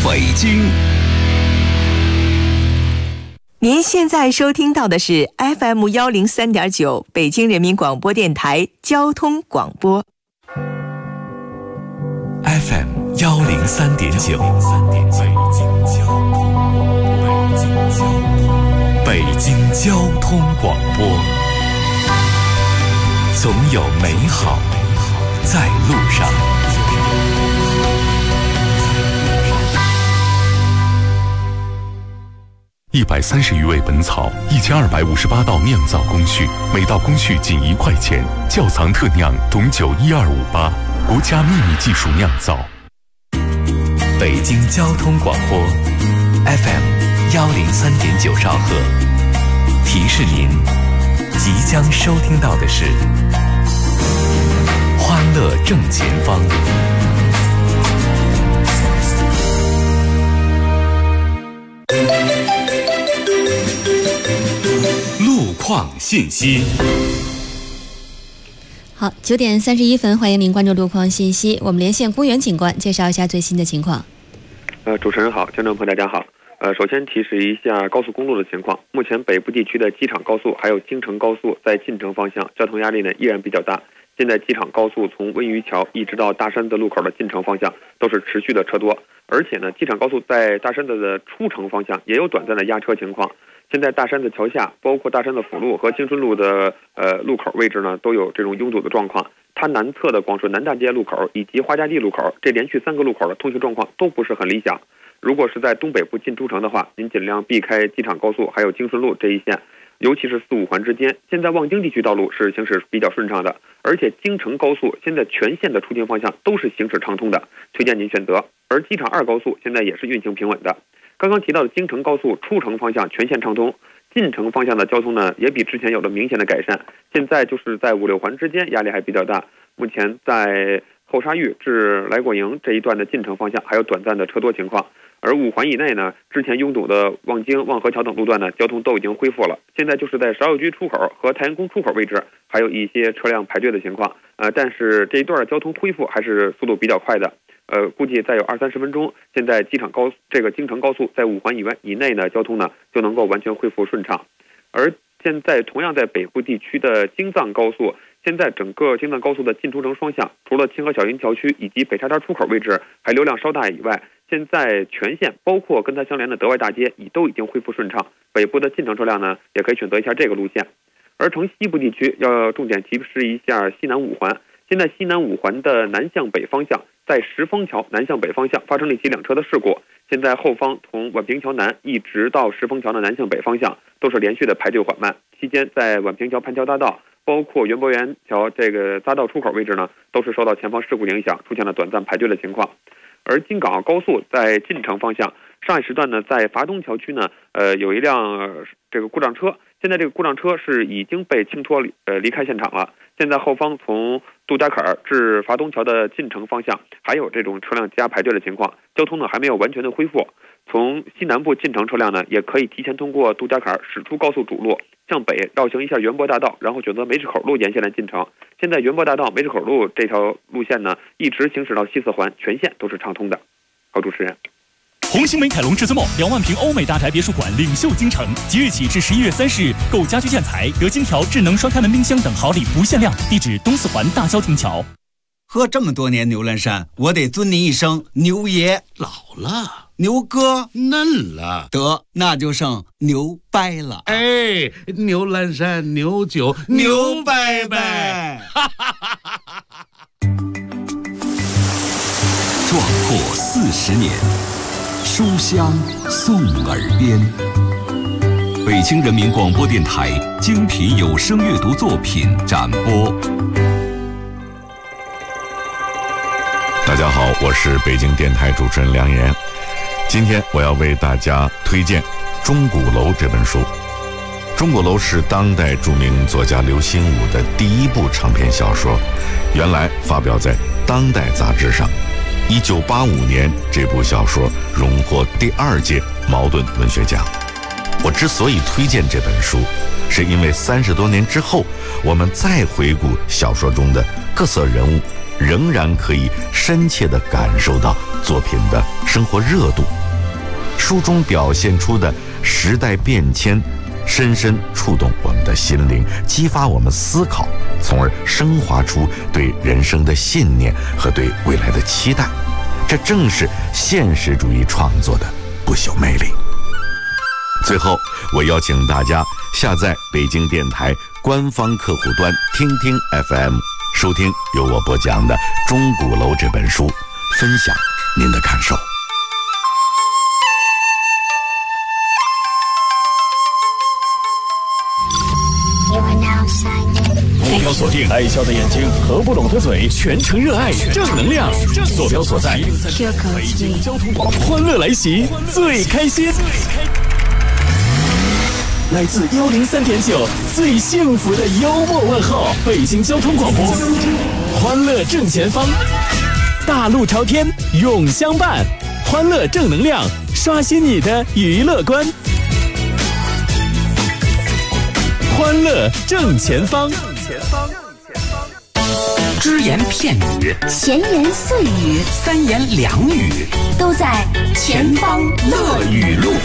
北京。 您现在收听到的是 FM 103.9北京人民广播电台交通广播。 FM 103.9，北京交通广播，总有美好在路上。130余味本草，1258道酿造工序，每道工序仅1块钱。窖藏特酿董酒12588，国家秘密技术酿造。北京交通广播 FM 103.9兆赫，提示您即将收听到的是欢乐正前方。路况信息。 好，9点31分，欢迎您关注路况信息。我们连线公园警官，介绍一下最新的情况。 主持人好，听众朋友大家好。首先提示一下高速公路的情况。目前北部地区的机场高速还有京承高速在进城方向交通压力呢依然比较大。现在机场高速从温榆桥一直到大山子路口的进城方向都是持续的车多，而且呢，机场高速在大山子的出城方向也有短暂的压车情况。现在大山子桥下，包括大山子辅路和青春路的路口位置呢，都有这种拥堵的状况。它南侧的广顺南大街路口以及花家地路口，这连续3个路口的通行状况都不是很理想。如果是在东北部进出城的话，您尽量避开机场高速还有京顺路这一线，尤其是4、5环之间。现在望京地区道路是行驶比较顺畅的，而且京承高速现在全线的出京方向都是行驶畅通的，推荐您选择。而机场2高速现在也是运行平稳的。刚刚提到的京承高速出城方向全线畅通，进城方向的交通呢也比之前有了明显的改善。现在就是在5、6环之间压力还比较大，目前在后沙峪至来果营这一段的进城方向还有短暂的车多情况。而5环以内呢，之前拥堵的望京、望河桥等路段呢，交通都已经恢复了。现在就是在芍药居出口和太阳宫出口位置，还有一些车辆排队的情况。但是这一段的交通恢复还是速度比较快的。估计再有20、30分钟，现在京承高速在5环以内呢，交通呢就能够完全恢复顺畅。而现在同样在北部地区的京藏高速，现在整个京藏高速的进出城双向，除了清河小银桥区以及北沙滩出口位置还流量稍大以外，现在全线包括跟它相连的德外大街都已经恢复顺畅。北部的进城车辆呢，也可以选择一下这个路线。而城西部地区要重点提示一下西南5环。现在西南5环的南向北方向，在石峰桥南向北方向发生了一起2车的事故。现在后方从宛平桥南一直到石峰桥的南向北方向都是连续的排队缓慢。期间在宛平桥盘桥大道，包括园博园桥这个匝道出口位置呢，都是受到前方事故影响，出现了短暂排队的情况。而京港澳高速在进城方向，上一时段呢，在伐东桥区呢，有一辆这个故障车。现在这个故障车是已经被清脱离开现场了。现在后方从杜家坎至伐东桥的进城方向，还有这种车辆加排队的情况，交通呢还没有完全的恢复。从西南部进城车辆呢，也可以提前通过杜家坎驶出高速主路，向北绕行一下园博大道，然后选择梅市口路沿线来进城。现在园博大道、梅市口路这条路线呢，一直行驶到西4环，全线都是畅通的。好，主持人。 红星美凯龙至尊梦2万平欧美大宅别墅馆领袖京城，即日起至11月30日，购家居建材得金条、智能双开门冰箱等好礼不限量。地址东4环大萧亭桥。 喝这么多年牛栏山，我得尊您一声牛爷。 老了， 牛哥嫩了， 得那就剩牛掰了。 哎，牛栏山牛酒牛掰掰， 壮阔40年，书香送耳边。北京人民广播电台精品有声阅读作品展播。大家好，我是北京电台主持人梁岩。今天我要为大家推荐《钟鼓楼》这本书。《钟鼓楼》是当代著名作家刘心武的第1部长篇小说，原来发表在《当代》杂志上。1985年，这部小说荣获第2届茅盾文学奖。我之所以推荐这本书，是因为30多年之后，我们再回顾小说中的各色人物， 仍然可以深切地感受到作品的生活热度。书中表现出的时代变迁，深深触动我们的心灵，激发我们思考，从而升华出对人生的信念和对未来的期待。这正是现实主义创作的不朽魅力。最后，我邀请大家下载北京电台官方客户端听听 FM， 收听由我播讲的《钟鼓楼》这本书，分享您的感受。 目标锁定，爱笑的眼睛和不拢的嘴，全程热爱正能量。坐标所在，北京交通广播，欢乐来袭，最开心。来自103.9，最幸福的幽默问候，北京交通广播，欢乐正前方，大路朝天，永相伴，欢乐正能量，刷新你的娱乐观。欢乐正前方， 只言片语， 闲言碎语， 三言两语， 都在前方乐语录。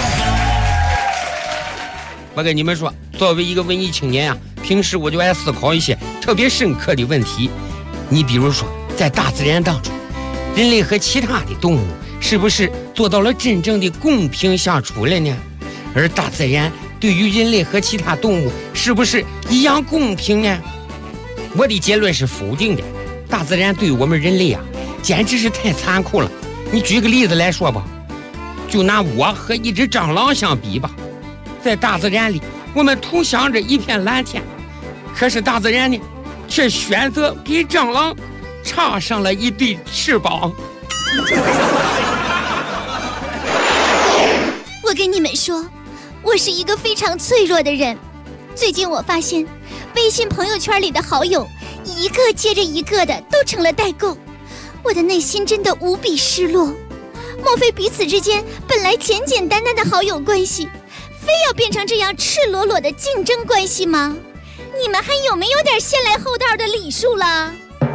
我跟你们说，作为一个文艺青年啊，平时我就爱思考一些特别深刻的问题。你比如说，在大自然当中，人类和其他的动物是不是做到了真正的公平相处了呢？而大自然对于人类和其他动物是不是一样公平呢？我的结论是否定的。大自然对我们人类啊，简直是太残酷了。你举个例子来说吧，就拿我和一只蟑螂相比吧。在大自然里，我们同享着一片蓝天，可是大自然呢，却选择给蟑螂插上了一对翅膀。 我跟你们说，我是一个非常脆弱的人。最近我发现，微信朋友圈里的好友一个接着一个的都成了代购，我的内心真的无比失落。莫非彼此之间本来简简单单的好友关系，非要变成这样赤裸裸的竞争关系吗？你们还有没有点先来后到的礼数了？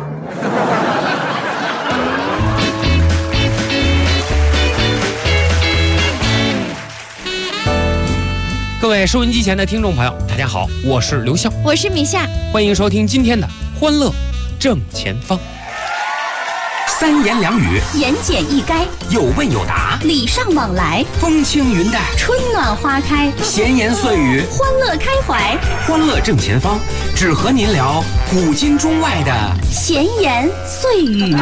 各位收音机前的听众朋友，大家好，我是刘笑， 我是米夏， 欢迎收听今天的欢乐正前方。三言两语， 言简意赅， 有问有答， 礼尚往来， 风轻云淡， 春暖花开， 闲言碎语， 欢乐开怀。 欢乐正前方，只和您聊古今中外的闲言碎语。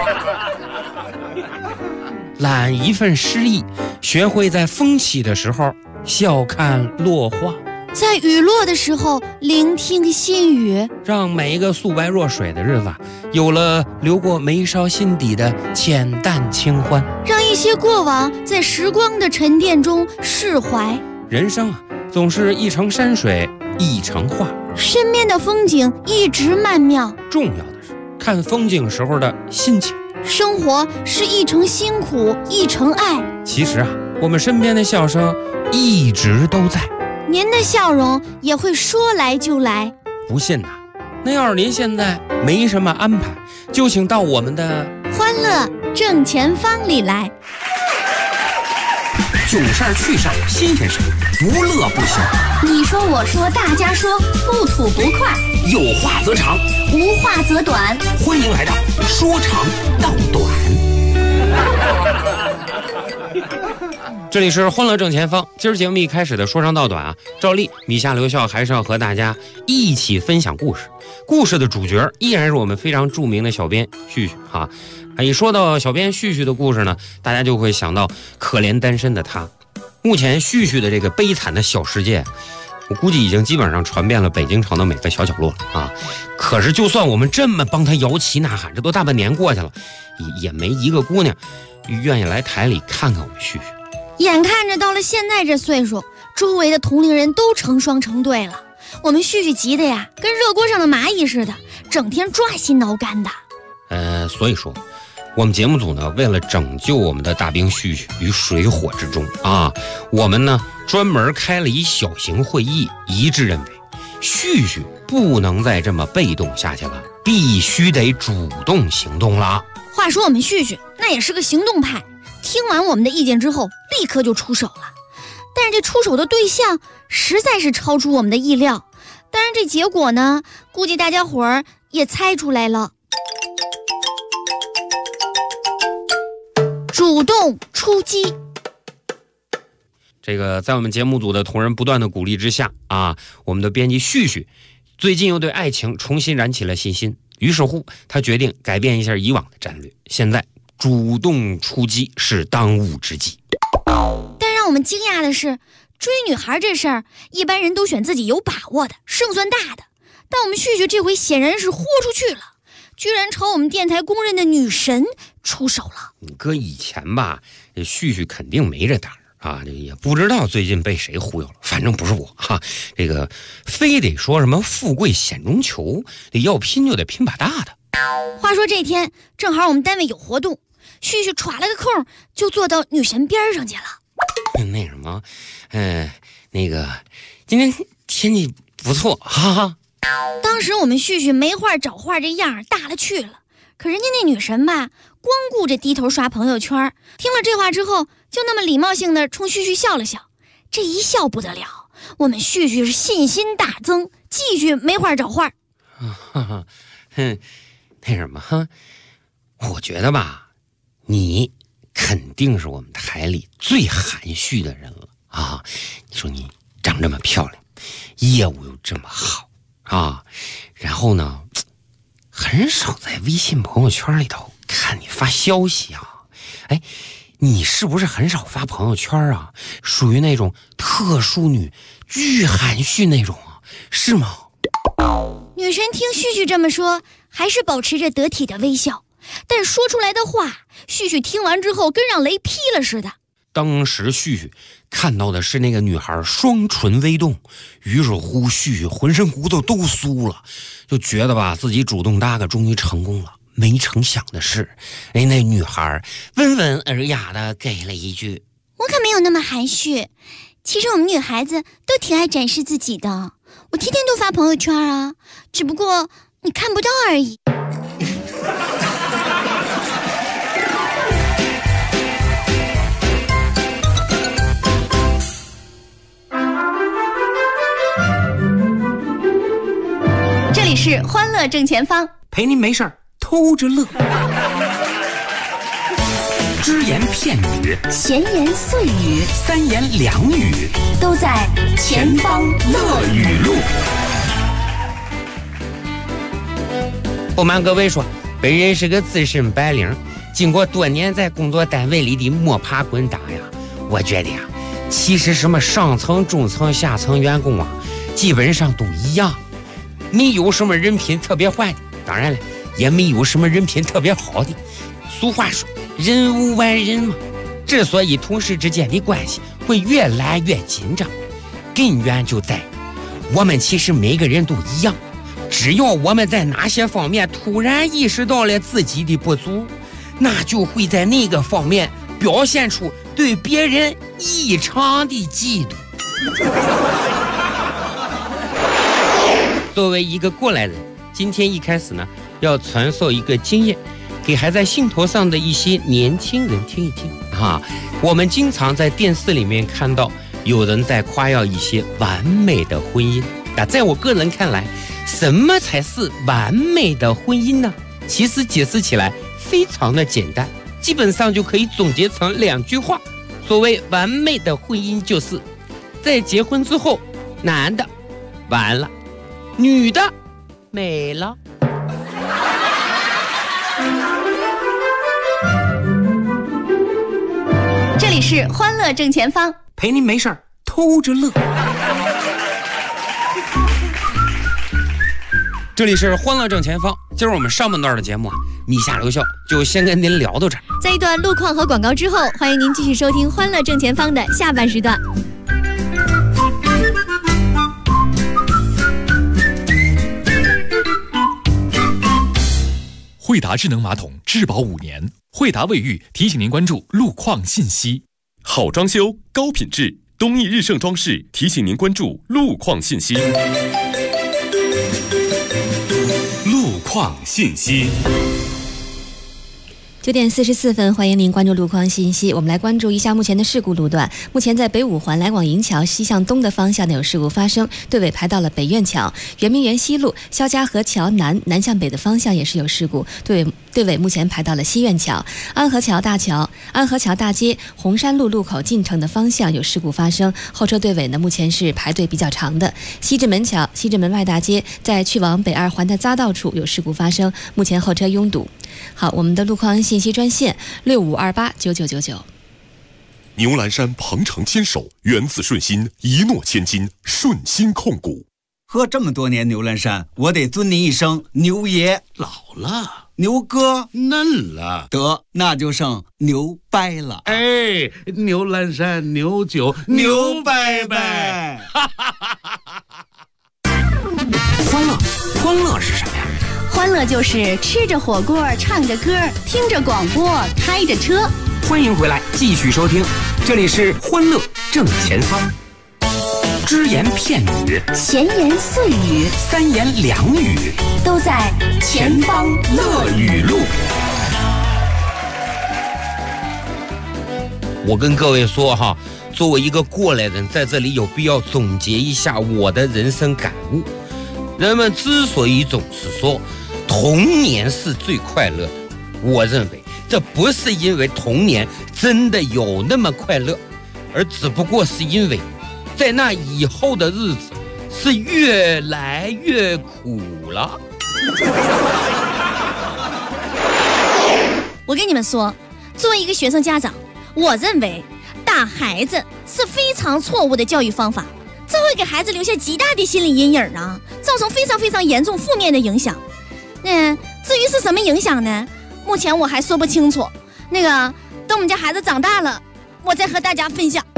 揽一份诗意，学会在风起的时候笑看落花， 在雨落的时候聆听心语， 让每一个素白若水的日子有了流过眉梢心底的浅淡清欢， 让一些过往在时光的沉淀中释怀。 人生啊，总是一程山水一程画， 身边的风景一直曼妙， 重要的是看风景时候的心情。 生活是一程辛苦一程爱， 其实啊，我们身边的笑声一直都在， 您的笑容也会说来就来。 不信呐，那要是您现在没什么安排，就请到我们的欢乐正前方里来。 囧事儿趣事儿新鲜事儿，不乐不休。 你说我说大家说，不吐不快， 有话则长， 无话则短。 欢迎来到说长道短。这里是欢乐正前方，今儿节目一开始的说长道短啊，照例米夏刘笑还是要和大家一起分享故事。故事的主角依然是我们非常著名的小编旭旭哈。一说到小编旭旭的故事呢，大家就会想到可怜单身的他。目前旭旭的这个悲惨的小世界，我估计已经基本上传遍了北京城的每个小角落了啊。可是就算我们这么帮他摇旗呐喊，这都大半年过去了，也没一个姑娘愿意来台里看看我们旭旭。 眼看着到了现在这岁数，周围的同龄人都成双成对了，我们旭旭急的呀，跟热锅上的蚂蚁似的，整天抓心挠肝的。 所以说我们节目组呢，为了拯救我们的大兵旭旭于水火之中啊，我们呢专门开了一小型会议，一致认为旭旭不能再这么被动下去了，必须得主动行动了。 话说我们旭旭那也是个行动派，听完我们的意见之后立刻就出手了，但是这出手的对象实在是超出我们的意料，当然这结果呢，估计大家伙儿也猜出来了。主动出击。 这个在我们节目组的同仁不断的鼓励之下啊，我们的编辑旭旭最近又对爱情重新燃起了信心，于是乎他决定改变一下以往的战略，现在主动出击是当务之急。 但让我们惊讶的是，追女孩这事儿一般人都选自己有把握的胜算大的，但我们旭旭这回显然是豁出去了，居然朝我们电台公认的女神出手了。 搁以前吧，旭旭肯定没这胆啊，这也不知道最近被谁忽悠了，反正不是我哈。这个非得说什么富贵险中求，要拼就得拼把大的。 话说这天正好我们单位有活动，旭旭歘了个空就坐到女神边上去了。 那什么，那个今天天气不错，哈哈。 当时我们旭旭没话找话这样大了去了，可人家那女神吧，光顾着低头刷朋友圈，听了这话之后，就那么礼貌性的冲旭旭笑了笑。这一笑不得了，我们旭旭是信心大增，继续没话找话。 那什么，我觉得吧，你肯定是我们台里最含蓄的人了啊！你说你长这么漂亮，业务又这么好啊，然后呢，很少在微信朋友圈里头看你发消息啊。哎，你是不是很少发朋友圈啊？属于那种特殊女，巨含蓄那种啊，是吗？ 女神听旭旭这么说，还是保持着得体的微笑，但说出来的话，旭旭听完之后跟让雷劈了似的。 当时旭旭看到的是那个女孩双唇微动，于是乎旭旭浑身骨头都酥了，就觉得吧自己主动搭个终于成功了。没成想的是，那女孩温文尔雅的给了一句：“ 我可没有那么含蓄，其实我们女孩子都挺爱展示自己的，我天天都发朋友圈啊，只不过你看不到而已。”这里是欢乐正前方， 陪您没事儿偷着乐。只言片语， 闲言碎语， 三言两语， 都在前方乐语录。 不瞒各位说，本人是个资深白领，经过多年在工作单位里的摸爬滚打呀，我觉得呀，其实什么上层、中层、下层员工啊，基本上都一样，没有什么人品特别坏的，当然了，也没有什么人品特别好的。俗话说，人无完人嘛。之所以同事之间的关系会越来越紧张，根源就在于我们其实每个人都一样。只要我们在哪些方面突然意识到了自己的不足，那就会在那个方面表现出对别人异常的嫉妒。作为一个过来人，今天一开始呢，要传授一个经验，给还在兴头上的一些年轻人听一听啊。我们经常在电视里面看到有人在夸耀一些完美的婚姻，那在我个人看来，什么才是完美的婚姻呢？其实解释起来非常的简单，基本上就可以总结成2句话。所谓完美的婚姻，就是在结婚之后，男的完了，女的美了。 这里是欢乐正前方， 陪您没事儿偷着乐。 这里是欢乐正前方，今儿我们上半段的节目啊，米下留校就先跟您聊到这儿。 在一段路况和广告之后，欢迎您继续收听欢乐正前方的下半时段。 惠达智能马桶质保5年，惠达卫浴提醒您关注路况信息。 好装修高品质，东益日盛装饰提醒您关注路况信息。 况信息。 9点44分，欢迎您关注路况信息。我们来关注一下目前的事故路段。目前在北五环来往营桥西向东的方向呢有事故发生，队尾排到了北苑桥、圆明园西路、肖家河桥南向北的方向也是有事故，队尾目前排到了西苑桥、安河桥大街、红山路路口进城的方向有事故发生，后车队尾呢目前是排队比较长的。西直门桥、西直门外大街在去往北二环的匝道处有事故发生，目前后车拥堵。好，我们的路况信息专线65289999。 牛栏山鹏程牵手，缘字顺心，一诺千金，顺心控股。 喝这么多年牛栏山，我得尊您一声牛爷。 老了， 牛哥嫩了， 得那就剩牛掰了。 哎，牛栏山牛酒牛掰掰。 欢乐是什么呀？ 欢乐就是吃着火锅，唱着歌，听着广播，开着车。 欢迎回来，继续收听，这里是欢乐正前方。只言片语， 闲言碎语， 三言两语， 都在前方乐语录。 我跟各位说哈，作为一个过来人，在这里有必要总结一下我的人生感悟。人们之所以总是说童年是最快乐的，我认为这不是因为童年真的有那么快乐，而只不过是因为在那以后的日子是越来越苦了。 我跟你们说，作为一个学生家长，我认为打孩子是非常错误的教育方法，这会给孩子留下极大的心理阴影啊，造成非常非常严重负面的影响。至于是什么影响呢？目前我还说不清楚。等我们家孩子长大了，我再和大家分享。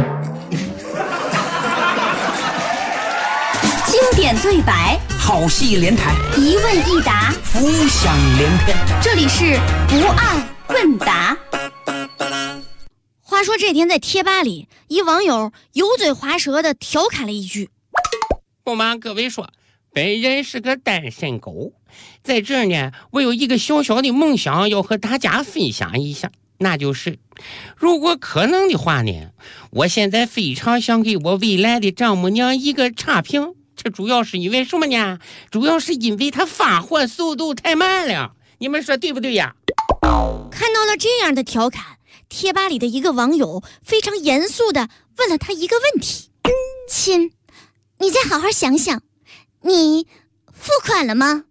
经典对白， 好戏连台， 一问一答， 浮想联翩。 这里是不二问答。 话说这天在贴吧里，一网友油嘴滑舌的调侃了一句： 不瞒各位说，本人是个单身狗，在这儿呢，我有一个小小的梦想要和大家分享一下，那就是如果可能的话呢，我现在非常想给我未来的丈母娘一个差评。这主要是因为什么呢？主要是因为她发货速度太慢了，你们说对不对呀？ 看到了这样的调侃，贴吧里的一个网友非常严肃地问了他一个问题：亲，你再好好想想，你付款了吗？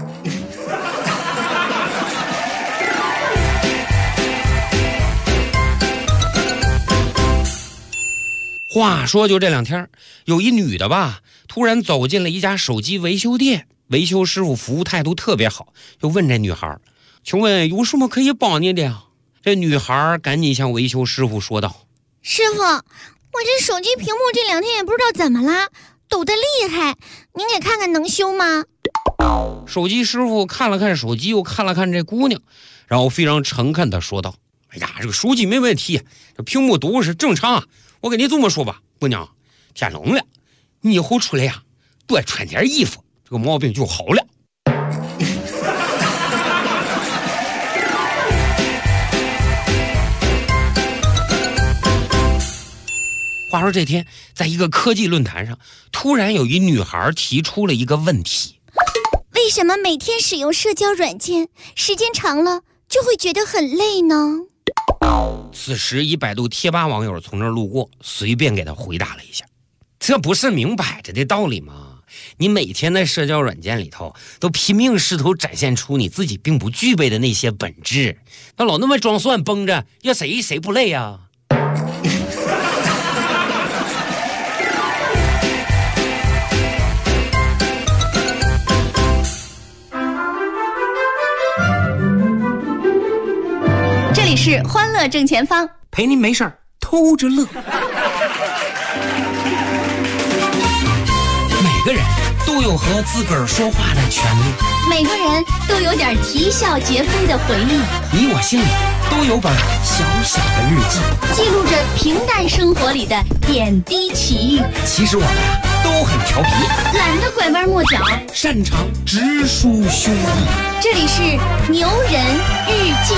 话说就这两天，有一女的吧，突然走进了一家手机维修店，维修师傅服务态度特别好，就问这女孩：请问有什么可以帮你的呀？这女孩赶紧向维修师傅说道： 师傅，我这手机屏幕这2天也不知道怎么了，抖得厉害，您给看看能修吗？ 手机师傅看了看手机，又看了看这姑娘，然后非常诚恳地说道：哎呀，这个手机没问题，这屏幕读是正常啊。我跟你这么说吧，姑娘，天冷了，你以后出来呀，多穿点衣服，这个毛病就好了。话说这天，在一个科技论坛上，突然有一女孩提出了一个问题： 为什么每天使用社交软件，时间长了就会觉得很累呢？ 此时一百度贴吧网友从这儿路过，随便给他回答了一下：这不是明摆着的道理吗？你每天在社交软件里头都拼命试图展现出你自己并不具备的那些本质，那老那么装蒜绷着，要谁不累啊？ 这里是欢乐正前方， 陪您没事儿偷着乐。 每个人都有和自个儿说话的权利。 每个人都有点啼笑皆非的回忆。 你我心里都有本小小的日记， 记录着平淡生活里的点滴奇遇。 其实我们都很调皮， 懒得拐弯抹角， 擅长直抒胸臆。 这里是牛人日记。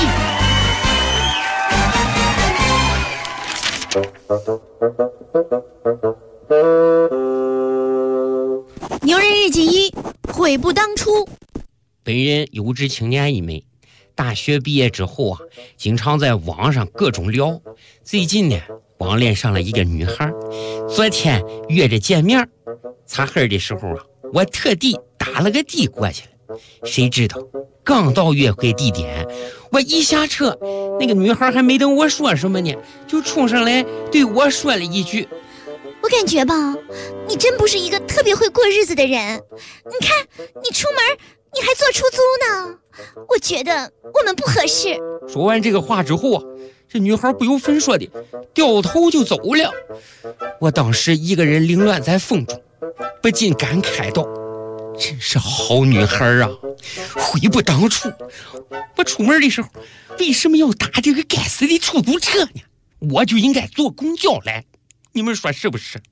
牛人日记1，悔不当初。 本人有志青年一枚，大学毕业之后啊，经常在网上各种聊。最近呢，网恋上了一个女孩，昨天约着见面，擦黑的时候啊，我特地打了个的过去了。谁知道刚到约会地点，我一下车，那个女孩还没等我说什么呢，就冲上来对我说了一句： 我感觉吧，你真不是一个特别会过日子的人。你看，你出门你还坐出租呢，我觉得我们不合适。 说完这个话之后啊，这女孩不由分说的掉头就走了。我当时一个人凌乱在风中，不禁感慨道：真是好女孩啊，悔不当初。我出门的时候为什么要打这个该死的出租车呢？我就应该坐公交来，你们说是不是？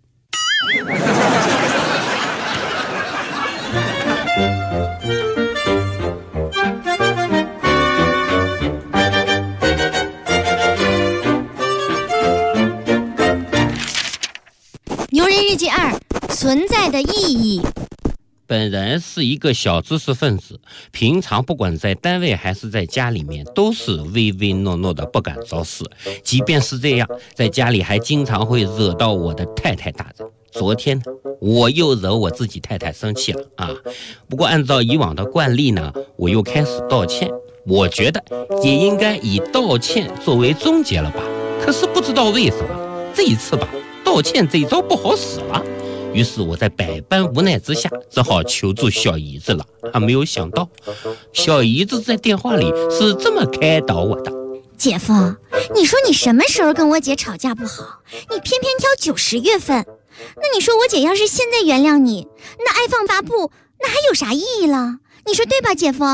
牛人日记2，存在的意义。 本人是一个小知识分子，平常不管在单位还是在家里面，都是唯唯诺诺的，不敢造次。即便是这样，在家里还经常会惹到我的太太大人。昨天呢，我又惹我自己太太生气了啊！不过按照以往的惯例呢，我又开始道歉。我觉得也应该以道歉作为终结了吧。可是不知道为什么，这一次吧，道歉这一招不好使了。于是我在百般无奈之下，只好求助小姨子了。还没有想到，小姨子在电话里是这么开导我的： 姐夫，你说你什么时候跟我姐吵架不好，你偏偏挑90月份。那你说我姐要是现在原谅你，那爱放发布，那还有啥意义了？你说对吧，姐夫？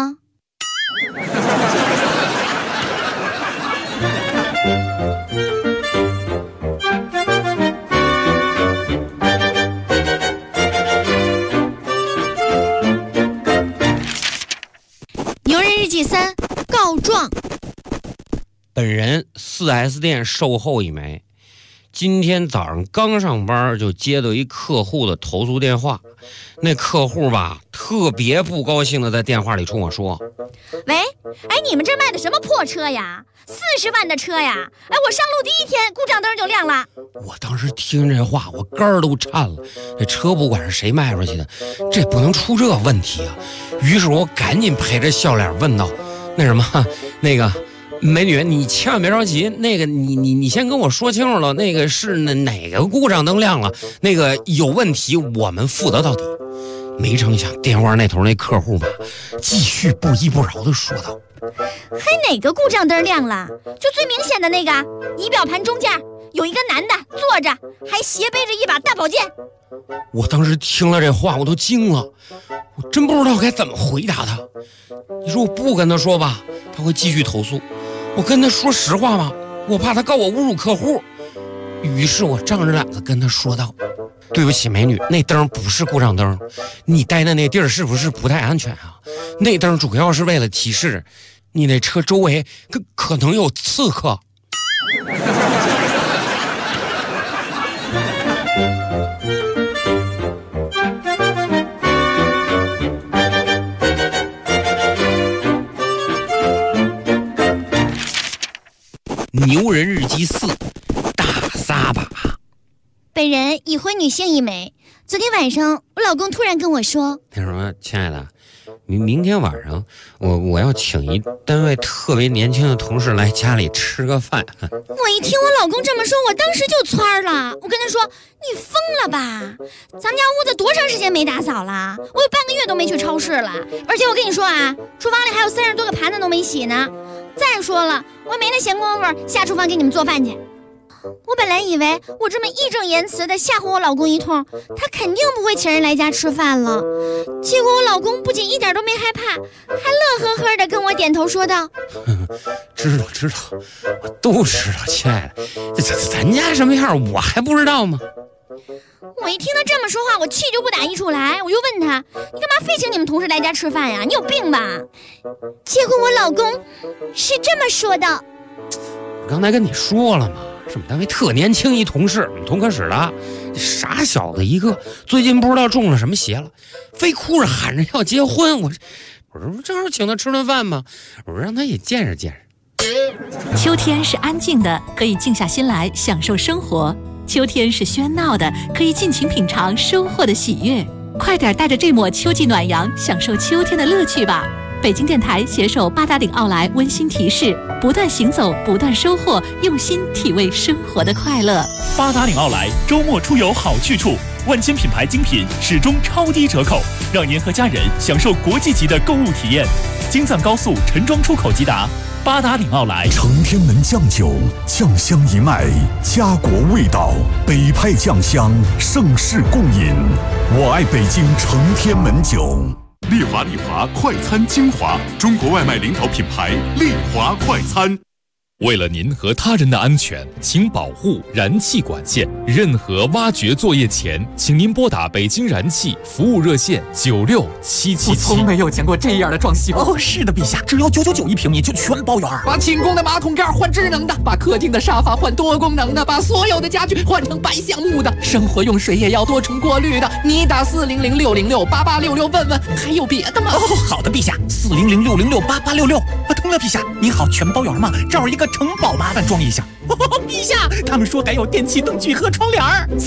牛人日记3，告状。 本人4S店售后一枚，今天早上刚上班就接到一客户的投诉电话。那客户吧，特别不高兴的在电话里冲我说： 喂，哎，你们这卖的什么破车呀？40万的车呀！哎，我上路第一天故障灯就亮了。 我当时听这话，我肝儿都颤了。这车不管是谁卖出去的，这不能出这问题啊！于是我赶紧陪着笑脸问道：那什么，那个美女，你千万别着急，那个你先跟我说清楚了，那个是哪个故障灯亮了，那个有问题我们负责到底。没成想电话那头那客户吧，继续不依不饶地说道： 还哪个故障灯亮了？就最明显的那个，仪表盘中间有一个男的坐着，还斜背着一把大宝剑。 我当时听了这话我都惊了，我真不知道该怎么回答他。你说我不跟他说吧，他会继续投诉；我跟他说实话吧，我怕他告我侮辱客户。于是我仗着胆子跟他说道：对不起美女，那灯不是故障灯，你待的那地儿是不是不太安全啊？那灯主要是为了提示你那车周围可能有刺客。牛人日记4，大撒把。 本人已婚女性一枚。昨天晚上我老公突然跟我说： 那什么，亲爱的，明天晚上我要请一单位特别年轻的同事来家里吃个饭。 我一听我老公这么说，我当时就窜了。我跟他说：你疯了吧，咱们家屋子多长时间没打扫了？我有半个月都没去超市了。而且我跟你说啊，厨房里还有30多个盘子都没洗呢。再说了，我没那闲工夫下厨房给你们做饭去。 我本来以为我这么义正言辞的吓唬我老公一通，他肯定不会请人来家吃饭了。结果我老公不仅一点都没害怕，还乐呵呵的跟我点头说道： 知道，我都知道，亲爱的，咱家什么样我还不知道吗？ 我一听他这么说话，我气就不打一处来，我就问他：你干嘛非请你们同事来家吃饭呀？你有病吧？结果我老公是这么说的： 我刚才跟你说了嘛，是我们单位特年轻一同事，我们同科室的，傻小子一个，最近不知道中了什么邪了，非哭着喊着要结婚。我说正好请他吃顿饭嘛，我说让他也见识见识。 秋天是安静的，可以静下心来享受生活；秋天是喧闹的，可以尽情品尝收获的喜悦。快点带着这抹秋季暖阳，享受秋天的乐趣吧！北京电台携手八达岭奥莱温馨提示：不断行走，不断收获，用心体味生活的快乐。 八达岭奥莱周末出游好去处，万千品牌精品始终超低折扣，让您和家人享受国际级的购物体验。京藏高速陈庄出口即达。八达岭奥莱承天门酱酒，酱香一脉，家国味道，北派酱香，盛世共饮。我爱北京承天门酒。 丽华快餐精华，中国外卖领导品牌丽华快餐。 为了您和他人的安全，请保护燃气管线。任何挖掘作业前，请您拨打北京燃气服务热线96777。 我从没有见过这样的装修。哦，是的，陛下，只要999一平米就全包圆。把寝宫的马桶盖换智能的，把客厅的沙发换多功能的，把所有的家具换成白橡木的，生活用水也要多重过滤的。你打400-606-8866问问，还有别的吗？哦，好的，陛下，400-606-8866。通了，陛下，您好，全包圆吗？这儿一个城堡，麻烦装一下。陛下，他们说还有电器灯具和窗帘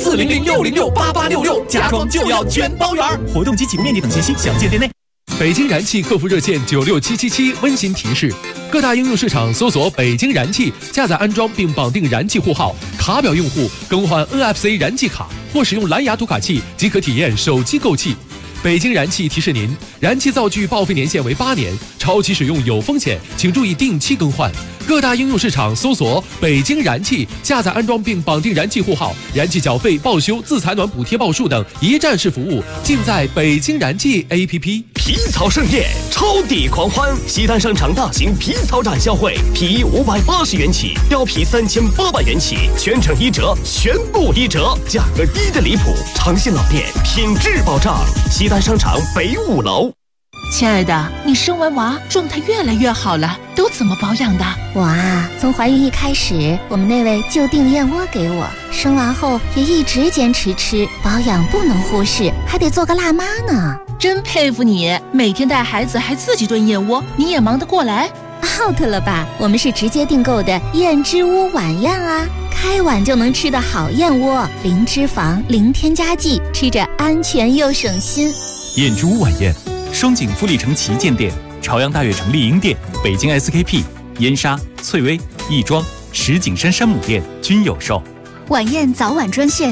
，400-606-8866，家装就要全包圆。活动及起步面积等信息详见店内。 北京燃气客服热线96777温馨提示：各大应用市场搜索北京燃气，下载安装并绑定燃气户号，卡表用户更换 NFC 燃气卡或使用蓝牙读卡器即可体验手机购气。北京燃气提示您，燃气灶具报废年限为8年，超期使用有风险，请注意定期更换。各大应用市场搜索北京燃气，下载安装并绑定燃气户号，燃气缴费、报修、自采暖补贴报数等一站式服务尽在北京燃气 APP。 皮草盛宴，超抵狂欢！西单商场大型皮草展销会，皮衣580元起，貂皮3800元起，全程1折，全部1折，价格低的离谱，诚信老店，品质保障。西单商场北5楼。 亲爱的，你生完娃状态越来越好了，都怎么保养的？ 我啊，从怀孕一开始，我们那位就订燕窝给我，生完后也一直坚持吃，保养不能忽视，还得做个辣妈呢。 真佩服你，每天带孩子还自己炖燕窝，你也忙得过来 ？out 了吧？我们是直接订购的燕之屋晚宴啊，开碗就能吃的好燕窝，零脂肪，零添加剂，吃着安全又省心。 燕之屋晚宴，双井富力城旗舰店、朝阳大悦城丽婴店、北京 SKP、燕莎、翠微、亦庄、石景山山姆店均有售。 晚宴早晚专线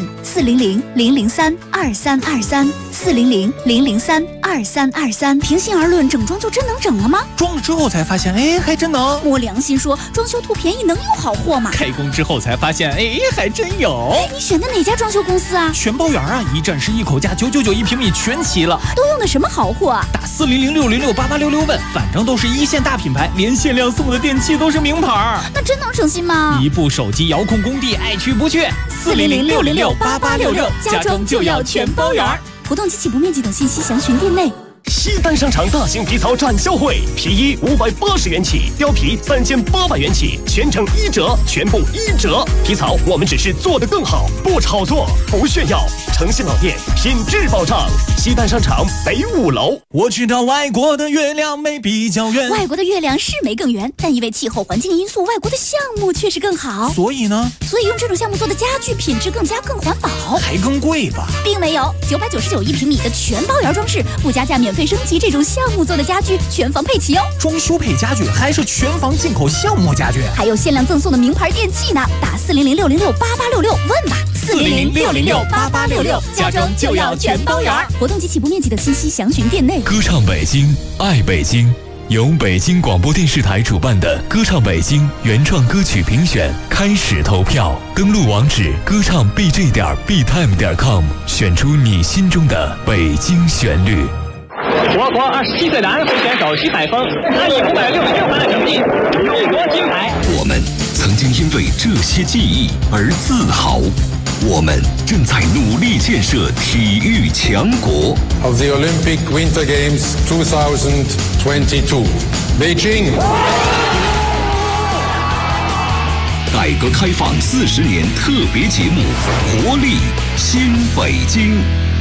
400-003-2323，400-003-2323。平心而论，整装就真能整了吗？ 装了之后才发现，哎，还真能。 摸良心说，装修图便宜能有好货吗？ 开工之后才发现，哎，还真有。 你选的哪家装修公司啊？ 全包圆啊，一站式一口价999一平米全齐了。 都用的什么好货啊？ 打400-606-8866问，反正都是一线大品牌，连限量送的电器都是名牌。 那真能省心吗？ 一部手机遥控工地，爱去不去。400-606-8866，家装就要全包圆。 活动及起步面积等信息详询店内。 西单商场大型皮草展销会，皮衣580元起，貂皮3800元起，全程1折，全部1折。皮草我们只是做得更好，不炒作，不炫耀，诚信老店，品质保障。西单商场北5楼。 我知道外国的月亮没比较圆， 外国的月亮是没更圆，但因为气候环境因素，外国的项目却是更好。 所以呢？ 所以用这种项目做的家具品质更佳，更环保， 还更贵吧？ 并没有，999一平米的全包圆装饰，不加价免费升级，这种项目做的家具全房配齐哦。 装修配家具还是全房进口项目家具， 还有限量赠送的名牌电器呢。打400-606-8866问吧。 400-606-8866，家装就要全包圆。 活动及起步面积的信息详询店内。 歌唱北京，爱北京， 由北京广播电视台主办的歌唱北京原创歌曲评选开始投票，登录网址歌唱 bj.btime.com， 选出你心中的北京旋律。 我国27岁的安徽选手徐海峰，他以566分的成绩荣夺金牌。 我们曾经因为这些记忆而自豪，我们正在努力建设体育强国。 Of the Olympic Winter Games 2022, Beijing。 改革开放40年特别节目《活力新北京》。